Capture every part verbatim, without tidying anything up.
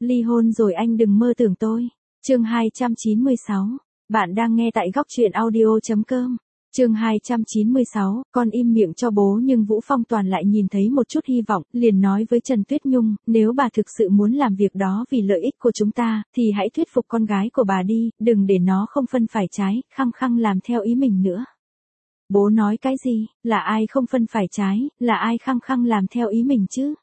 Ly hôn rồi anh đừng mơ tưởng tôi. Chương hai trăm chín mươi sáu. Bạn đang nghe tại góc truyện audio chấm com. Chương hai trăm chín mươi sáu, con im miệng cho bố. Nhưng Vũ Phong Toàn lại nhìn thấy một chút hy vọng, liền nói với Trần Tuyết Nhung, nếu bà thực sự muốn làm việc đó vì lợi ích của chúng ta, thì hãy thuyết phục con gái của bà đi, đừng để nó không phân phải trái, khăng khăng làm theo ý mình nữa. Bố nói cái gì, là ai không phân phải trái, là ai khăng khăng làm theo ý mình chứ?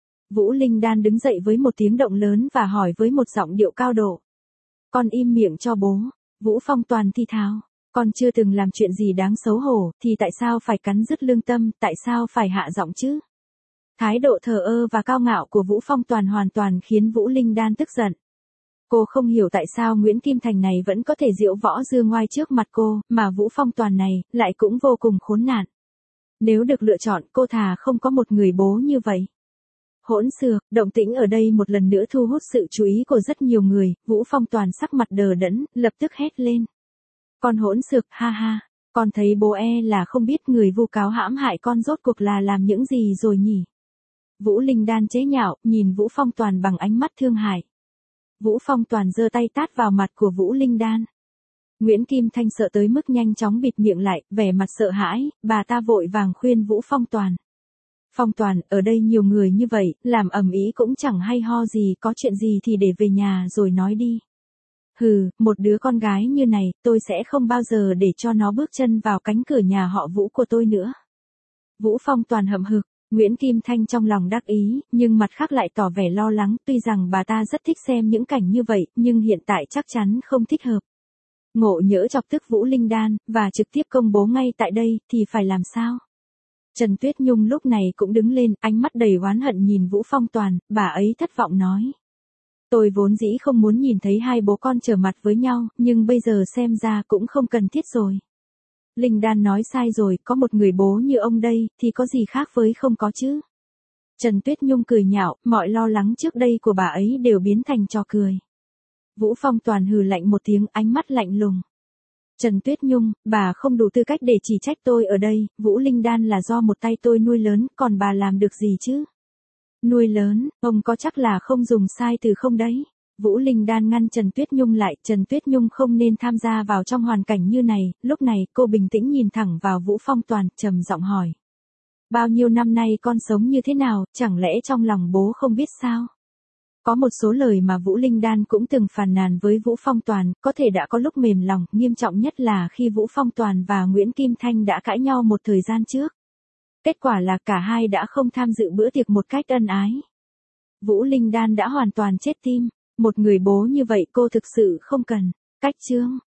Vũ Linh Đan đứng dậy với một tiếng động lớn và hỏi với một giọng điệu cao độ. Con im miệng cho bố. Vũ Phong Toàn thi thào. Con chưa từng làm chuyện gì đáng xấu hổ, thì tại sao phải cắn rứt lương tâm, tại sao phải hạ giọng chứ? Thái độ thờ ơ và cao ngạo của Vũ Phong Toàn hoàn toàn khiến Vũ Linh Đan tức giận. Cô không hiểu tại sao Nguyễn Kim Thành này vẫn có thể diễu võ dương ngoai trước mặt cô, mà Vũ Phong Toàn này, lại cũng vô cùng khốn nạn. Nếu được lựa chọn, cô thà không có một người bố như vậy. Hỗn xược, động tĩnh ở đây một lần nữa thu hút sự chú ý của rất nhiều người, Vũ Phong Toàn sắc mặt đờ đẫn, lập tức hét lên. Con hỗn xược, ha ha, con thấy bố e là không biết người vu cáo hãm hại con rốt cuộc là làm những gì rồi nhỉ? Vũ Linh Đan chế nhạo, nhìn Vũ Phong Toàn bằng ánh mắt thương hại. Vũ Phong Toàn giơ tay tát vào mặt của Vũ Linh Đan. Nguyễn Kim Thanh sợ tới mức nhanh chóng bịt miệng lại, vẻ mặt sợ hãi, bà ta vội vàng khuyên Vũ Phong Toàn. Phong Toàn, ở đây nhiều người như vậy, làm ầm ĩ cũng chẳng hay ho gì, có chuyện gì thì để về nhà rồi nói đi. Hừ, một đứa con gái như này, tôi sẽ không bao giờ để cho nó bước chân vào cánh cửa nhà họ Vũ của tôi nữa. Vũ Phong Toàn hậm hực, Nguyễn Kim Thanh trong lòng đắc ý, nhưng mặt khác lại tỏ vẻ lo lắng, tuy rằng bà ta rất thích xem những cảnh như vậy, nhưng hiện tại chắc chắn không thích hợp. Ngộ nhỡ chọc tức Vũ Linh Đan, và trực tiếp công bố ngay tại đây, thì phải làm sao? Trần Tuyết Nhung lúc này cũng đứng lên, ánh mắt đầy oán hận nhìn Vũ Phong Toàn, bà ấy thất vọng nói. Tôi vốn dĩ không muốn nhìn thấy hai bố con trở mặt với nhau, nhưng bây giờ xem ra cũng không cần thiết rồi. Linh Đan nói sai rồi, có một người bố như ông đây, thì có gì khác với không có chứ? Trần Tuyết Nhung cười nhạo, mọi lo lắng trước đây của bà ấy đều biến thành trò cười. Vũ Phong Toàn hừ lạnh một tiếng, ánh mắt lạnh lùng. Trần Tuyết Nhung, bà không đủ tư cách để chỉ trách tôi ở đây, Vũ Linh Đan là do một tay tôi nuôi lớn, còn bà làm được gì chứ? Nuôi lớn, ông có chắc là không dùng sai từ không đấy? Vũ Linh Đan ngăn Trần Tuyết Nhung lại, Trần Tuyết Nhung không nên tham gia vào trong hoàn cảnh như này, lúc này cô bình tĩnh nhìn thẳng vào Vũ Phong Toàn, trầm giọng hỏi. Bao nhiêu năm nay con sống như thế nào, chẳng lẽ trong lòng bố không biết sao? Có một số lời mà Vũ Linh Đan cũng từng phàn nàn với Vũ Phong Toàn, có thể đã có lúc mềm lòng, nghiêm trọng nhất là khi Vũ Phong Toàn và Nguyễn Kim Thanh đã cãi nhau một thời gian trước. Kết quả là cả hai đã không tham dự bữa tiệc một cách ân ái. Vũ Linh Đan đã hoàn toàn chết tim, một người bố như vậy cô thực sự không cần. Cách chương,